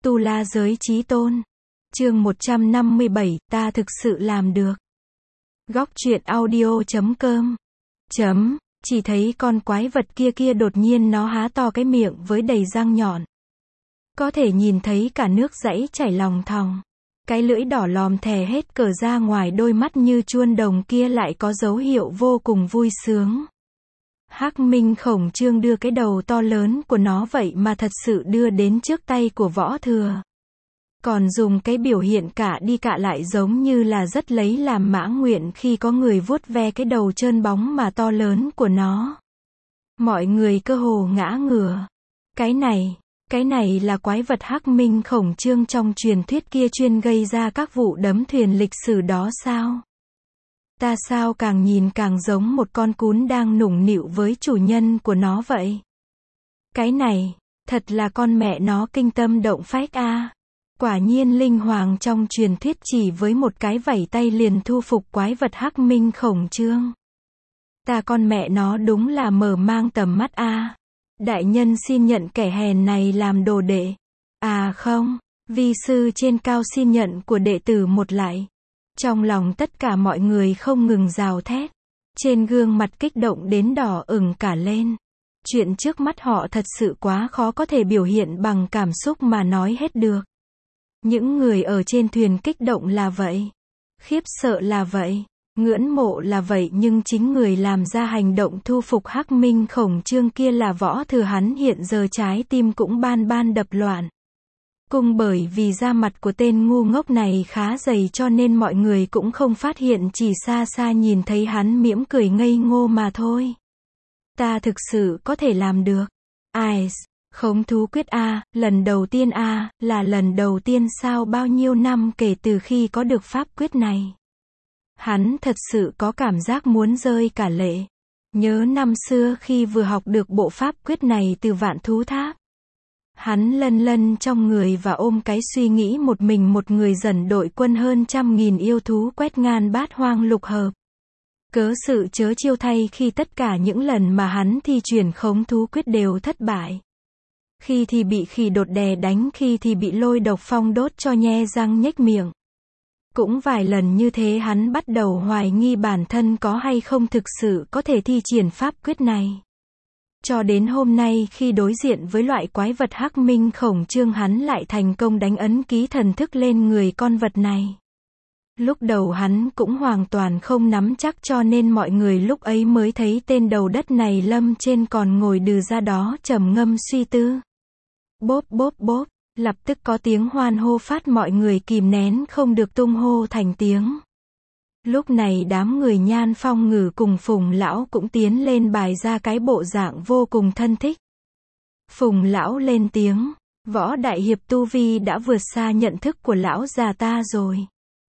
Tu La Giới Chí Tôn. Chương 157, ta thực sự làm được. Góc truyện audio.com. Chỉ thấy con quái vật kia đột nhiên nó há to cái miệng với đầy răng nhọn. Có thể nhìn thấy cả nước dãy chảy lòng thòng. Cái lưỡi đỏ lòm thè hết cờ ra ngoài, đôi mắt như chuông đồng kia lại có dấu hiệu vô cùng vui sướng. Hắc Minh Khổng Chương đưa cái đầu to lớn của nó vậy mà thật sự đưa đến trước tay của Võ Thừa. Còn dùng cái biểu hiện cả đi cả lại giống như là rất lấy làm mãn nguyện khi có người vuốt ve cái đầu trơn bóng mà to lớn của nó. Mọi người cơ hồ ngã ngửa. Cái này là quái vật Hắc Minh Khổng Chương trong truyền thuyết kia chuyên gây ra các vụ đấm thuyền lịch sử đó sao? Ta sao càng nhìn càng giống một con cún đang nũng nịu với chủ nhân của nó vậy? Cái này, thật là con mẹ nó kinh tâm động phách a. Quả nhiên linh hoàng trong truyền thuyết chỉ với một cái vẩy tay liền thu phục quái vật Hắc Minh Khổng Chương. Ta con mẹ nó đúng là mở mang tầm mắt a. Đại nhân xin nhận kẻ hèn này làm đồ đệ. À không, vi sư trên cao xin nhận của đệ tử một lại. Trong lòng tất cả mọi người không ngừng gào thét. Trên gương mặt kích động đến đỏ ửng cả lên. Chuyện trước mắt họ thật sự quá khó có thể biểu hiện bằng cảm xúc mà nói hết được. Những người ở trên thuyền kích động là vậy. Khiếp sợ là vậy. Ngưỡng mộ là vậy, nhưng chính người làm ra hành động thu phục Hắc Minh Khổng Chương kia là Võ Thừa, hắn hiện giờ trái tim cũng ban đập loạn. Cùng bởi vì da mặt của tên ngu ngốc này khá dày cho nên mọi người cũng không phát hiện, chỉ xa xa nhìn thấy hắn mỉm cười ngây ngô mà thôi. Ta thực sự có thể làm được. Ai, khống thú quyết a, lần đầu tiên a, là lần đầu tiên sao, bao nhiêu năm kể từ khi có được pháp quyết này. Hắn thật sự có cảm giác muốn rơi cả lệ. Nhớ năm xưa khi vừa học được bộ pháp quyết này từ Vạn Thú Tháp. Hắn lân lân trong người và ôm cái suy nghĩ một mình một người dẫn đội quân hơn 100.000 yêu thú quét ngang bát hoang lục hợp. Cớ sự chớ chiêu thay khi tất cả những lần mà hắn thi triển khống thú quyết đều thất bại. Khi thì bị khỉ đột đè đánh, khi thì bị lôi độc phong đốt cho nhe răng nhếch miệng. Cũng vài lần như thế hắn bắt đầu hoài nghi bản thân có hay không thực sự có thể thi triển pháp quyết này. Cho đến hôm nay khi đối diện với loại quái vật Hắc Minh Khổng Chương, hắn lại thành công đánh ấn ký thần thức lên người con vật này. Lúc đầu hắn cũng hoàn toàn không nắm chắc, cho nên mọi người lúc ấy mới thấy tên đầu đất này lâm trên còn ngồi đừ ra đó trầm ngâm suy tư. Bốp bốp bốp, lập tức có tiếng hoan hô phát, mọi người kìm nén không được tung hô thành tiếng. Lúc này đám người Nhan Phong Ngử cùng Phùng Lão cũng tiến lên bày ra cái bộ dạng vô cùng thân thích. Phùng Lão lên tiếng, Võ Đại Hiệp tu vi đã vượt xa nhận thức của lão già ta rồi.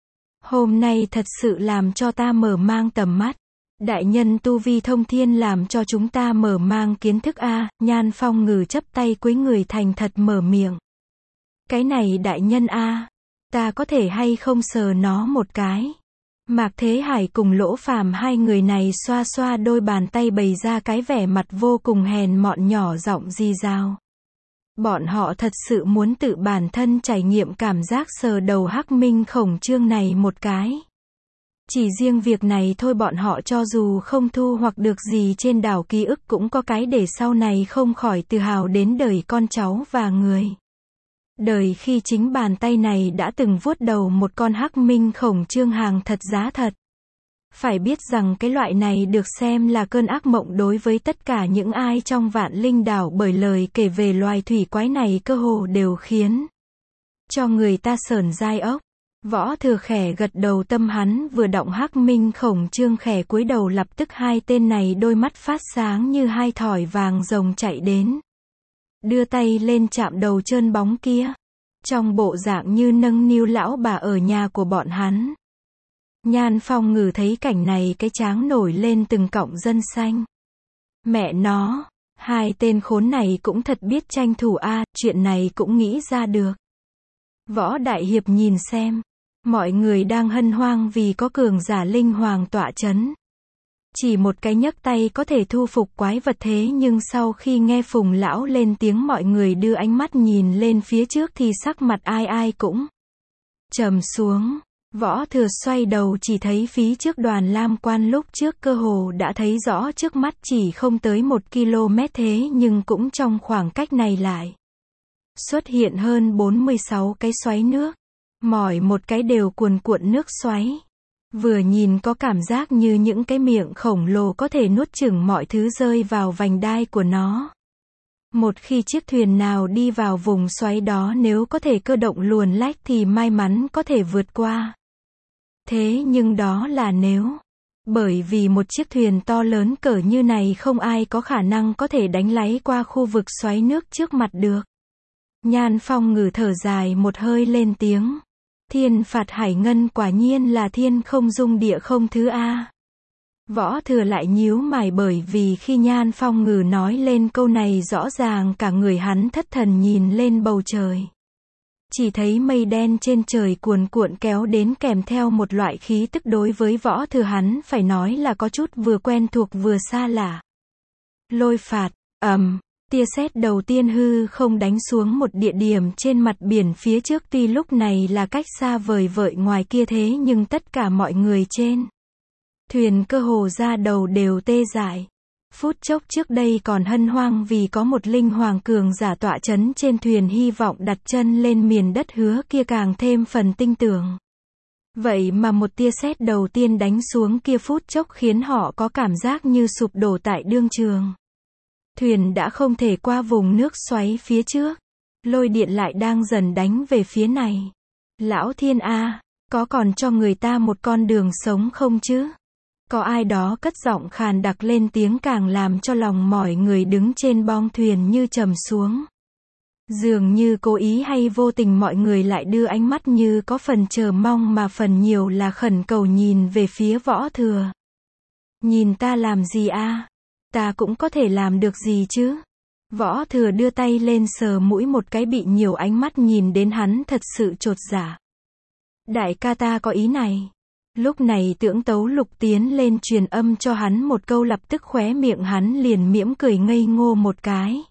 Hôm nay thật sự làm cho ta mở mang tầm mắt. Đại nhân tu vi thông thiên làm cho chúng ta mở mang kiến thức a. Nhan Phong Ngử chắp tay cúi người thành thật mở miệng. Cái này đại nhân a, ta có thể hay không sờ nó một cái? Mạc Thế Hải cùng Lỗ Phàm hai người này xoa xoa đôi bàn tay bày ra cái vẻ mặt vô cùng hèn mọn, nhỏ giọng rì rào. Bọn họ thật sự muốn tự bản thân trải nghiệm cảm giác sờ đầu Hắc Minh Khổng Chương này một cái. Chỉ riêng việc này thôi bọn họ cho dù không thu hoạch được gì trên đảo ký ức cũng có cái để sau này không khỏi tự hào đến đời con cháu và người. Đời khi chính bàn tay này đã từng vuốt đầu một con Hắc Minh Khổng Chương hàng thật giá thật. Phải biết rằng cái loại này được xem là cơn ác mộng đối với tất cả những ai trong Vạn Linh Đảo, bởi lời kể về loài thủy quái này cơ hồ đều khiến cho người ta sởn gai ốc. Võ Thừa khẽ gật đầu, tâm hắn vừa động, Hắc Minh Khổng Chương khẽ cúi đầu, lập tức hai tên này đôi mắt phát sáng như hai thỏi vàng rồng chạy đến. Đưa tay lên chạm đầu trơn bóng kia. Trong bộ dạng như nâng niu lão bà ở nhà của bọn hắn. Nhan Phong Ngử thấy cảnh này cái trán nổi lên từng cọng gân xanh. Mẹ nó, hai tên khốn này cũng thật biết tranh thủ a, chuyện này cũng nghĩ ra được. Võ Đại Hiệp nhìn xem, mọi người đang hân hoan vì có cường giả linh hoàng tọa chấn. Chỉ một cái nhấc tay có thể thu phục quái vật, thế nhưng sau khi nghe Phùng lão lên tiếng, mọi người đưa ánh mắt nhìn lên phía trước thì sắc mặt ai ai cũng trầm xuống. Võ Thừa xoay đầu chỉ thấy phía trước Đoàn Lam Quan lúc trước cơ hồ đã thấy rõ trước mắt, chỉ không tới 1 km, thế nhưng cũng trong khoảng cách này lại xuất hiện hơn 46 cái xoáy nước. Mỗi một cái đều cuồn cuộn nước xoáy. Vừa nhìn có cảm giác như những cái miệng khổng lồ có thể nuốt chửng mọi thứ rơi vào vành đai của nó. Một khi chiếc thuyền nào đi vào vùng xoáy đó, nếu có thể cơ động luồn lách thì may mắn có thể vượt qua. Thế nhưng đó là nếu. Bởi vì một chiếc thuyền to lớn cỡ như này không ai có khả năng có thể đánh lái qua khu vực xoáy nước trước mặt được. Nhan Phong Ngử thở dài một hơi lên tiếng. Thiên phạt hải ngân quả nhiên là thiên không dung địa không thứ a. Võ Thừa lại nhíu mày, bởi vì khi Nhan Phong Ngử nói lên câu này rõ ràng cả người hắn thất thần nhìn lên bầu trời. Chỉ thấy mây đen trên trời cuồn cuộn kéo đến kèm theo một loại khí tức đối với Võ Thừa hắn phải nói là có chút vừa quen thuộc vừa xa lạ. Lôi phạt, tia sét đầu tiên hư không đánh xuống một địa điểm trên mặt biển phía trước, tuy lúc này là cách xa vời vợi ngoài kia, thế nhưng tất cả mọi người trên thuyền cơ hồ da đầu đều tê dại. Phút chốc trước đây còn hân hoan vì có một linh hoàng cường giả tọa chấn trên thuyền, hy vọng đặt chân lên miền đất hứa kia càng thêm phần tin tưởng. Vậy mà một tia sét đầu tiên đánh xuống kia phút chốc khiến họ có cảm giác như sụp đổ tại đương trường. Thuyền đã không thể qua vùng nước xoáy phía trước. Lôi điện lại đang dần đánh về phía này. Lão Thiên A, có còn cho người ta một con đường sống không chứ? Có ai đó cất giọng khàn đặc lên tiếng, càng làm cho lòng mọi người đứng trên bong thuyền như trầm xuống. Dường như cố ý hay vô tình, mọi người lại đưa ánh mắt như có phần chờ mong mà phần nhiều là khẩn cầu nhìn về phía Võ Thừa. Nhìn ta làm gì a? Ta cũng có thể làm được gì chứ? Võ Thừa đưa tay lên sờ mũi một cái, bị nhiều ánh mắt nhìn đến hắn thật sự chột dạ. Đại ca, ta có ý này. Lúc này Tưởng Tấu Lục tiến lên truyền âm cho hắn một câu, lập tức khóe miệng hắn liền mỉm cười ngây ngô một cái.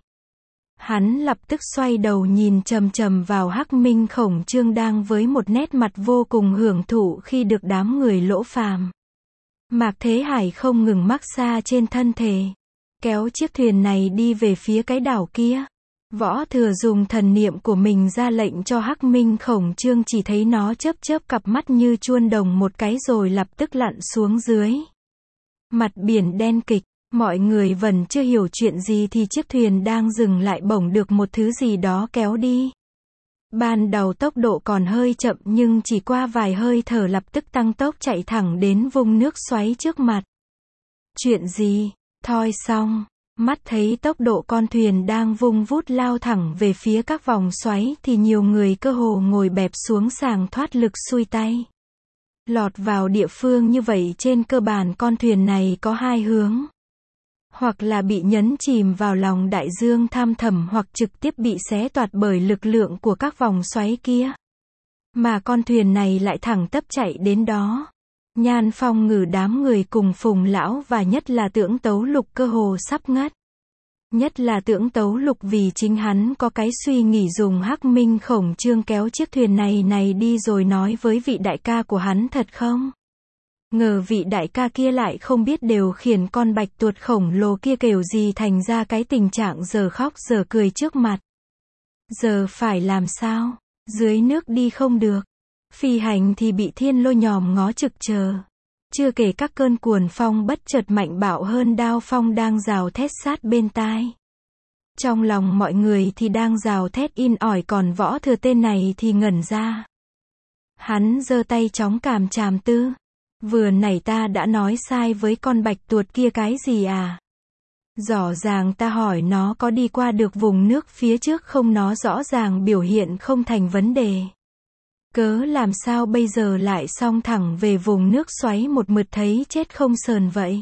Hắn lập tức xoay đầu nhìn chằm chằm vào Hắc Minh Khổng Trương đang với một nét mặt vô cùng hưởng thụ khi được đám người Lỗ Phàm, Mạc Thế Hải không ngừng massage trên thân thể, kéo chiếc thuyền này đi về phía cái đảo kia. Võ Thừa dùng thần niệm của mình ra lệnh cho Hắc Minh Khổng Trương, chỉ thấy nó chớp chớp cặp mắt như chuông đồng một cái rồi lập tức lặn xuống dưới. Mặt biển đen kịch, mọi người vẫn chưa hiểu chuyện gì thì chiếc thuyền đang dừng lại bỗng được một thứ gì đó kéo đi. Ban đầu tốc độ còn hơi chậm nhưng chỉ qua vài hơi thở lập tức tăng tốc chạy thẳng đến vùng nước xoáy trước mặt. Chuyện gì? Thoi xong. Mắt thấy tốc độ con thuyền đang vung vút lao thẳng về phía các vòng xoáy thì nhiều người cơ hồ ngồi bẹp xuống sàng thoát lực xuôi tay. Lọt vào địa phương như vậy trên cơ bản con thuyền này có hai hướng. Hoặc là bị nhấn chìm vào lòng đại dương thăm thẳm, hoặc trực tiếp bị xé toạc bởi lực lượng của các vòng xoáy kia. Mà con thuyền này lại thẳng tắp chạy đến đó. Nhan Phong Ngử đám người cùng Phùng lão và nhất là Tưởng Tấu Lục cơ hồ sắp ngất. Nhất là Tưởng Tấu Lục, vì chính hắn có cái suy nghĩ dùng Hắc Minh Khổng Trương kéo chiếc thuyền này đi rồi nói với vị đại ca của hắn thật không? Ngờ vị đại ca kia lại không biết điều khiển con bạch tuộc khổng lồ kia kiểu gì thành ra cái tình trạng giờ khóc giờ cười trước mặt. Giờ phải làm sao? Dưới nước đi không được. Phi hành thì bị thiên lôi nhòm ngó trực chờ. Chưa kể các cơn cuồng phong bất chợt mạnh bạo hơn đao phong đang gào thét sát bên tai. Trong lòng mọi người thì đang gào thét in ỏi, còn Võ Thừa tên này thì ngẩn ra. Hắn giơ tay chóng càm chàm tư. Vừa nãy ta đã nói sai với con bạch tuộc kia cái gì à? Rõ ràng ta hỏi nó có đi qua được vùng nước phía trước không, nó rõ ràng biểu hiện không thành vấn đề. Cớ làm sao bây giờ lại xông thẳng về vùng nước xoáy một mực thấy chết không sờn vậy?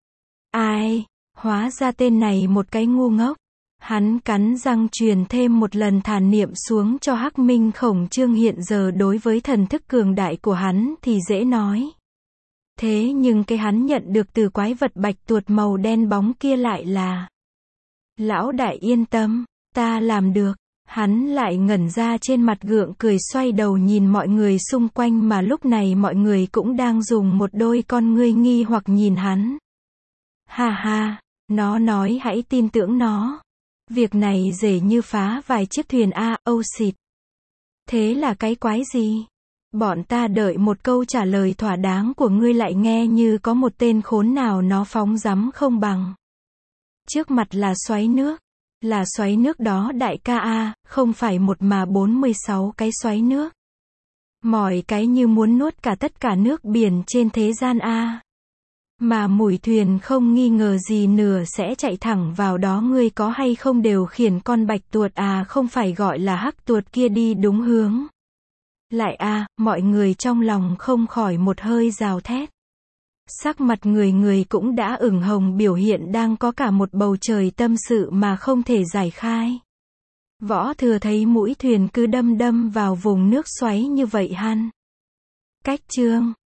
Ai, hóa ra tên này một cái ngu ngốc. Hắn cắn răng truyền thêm một lần thản niệm xuống cho Hắc Minh Khổng Trương, hiện giờ đối với thần thức cường đại của hắn thì dễ nói. Thế nhưng cái hắn nhận được từ quái vật bạch tuột màu đen bóng kia lại là: Lão đại yên tâm, ta làm được. Hắn lại ngẩn ra trên mặt gượng cười, xoay đầu nhìn mọi người xung quanh mà lúc này mọi người cũng đang dùng một đôi con ngươi nghi hoặc nhìn hắn. Ha ha, nó nói hãy tin tưởng nó. Việc này dễ như phá vài chiếc thuyền a, âu xịt. Thế là cái quái gì? Bọn ta đợi một câu trả lời thỏa đáng của ngươi lại nghe như có một tên khốn nào nó phóng dắm không bằng. Trước mặt là xoáy nước. Là xoáy nước đó đại ca a, không phải một mà 46 cái xoáy nước. Mọi cái như muốn nuốt cả tất cả nước biển trên thế gian a. Mà mũi thuyền không nghi ngờ gì nửa sẽ chạy thẳng vào đó, ngươi có hay không đều khiển con bạch tuột à, không phải gọi là hắc tuột kia đi đúng hướng. Lại a, mọi người trong lòng không khỏi một hơi gào thét. Sắc mặt người người cũng đã ửng hồng, biểu hiện đang có cả một bầu trời tâm sự mà không thể giải khai. Võ Thừa thấy mũi thuyền cứ đâm đâm vào vùng nước xoáy như vậy hắn. Cách chương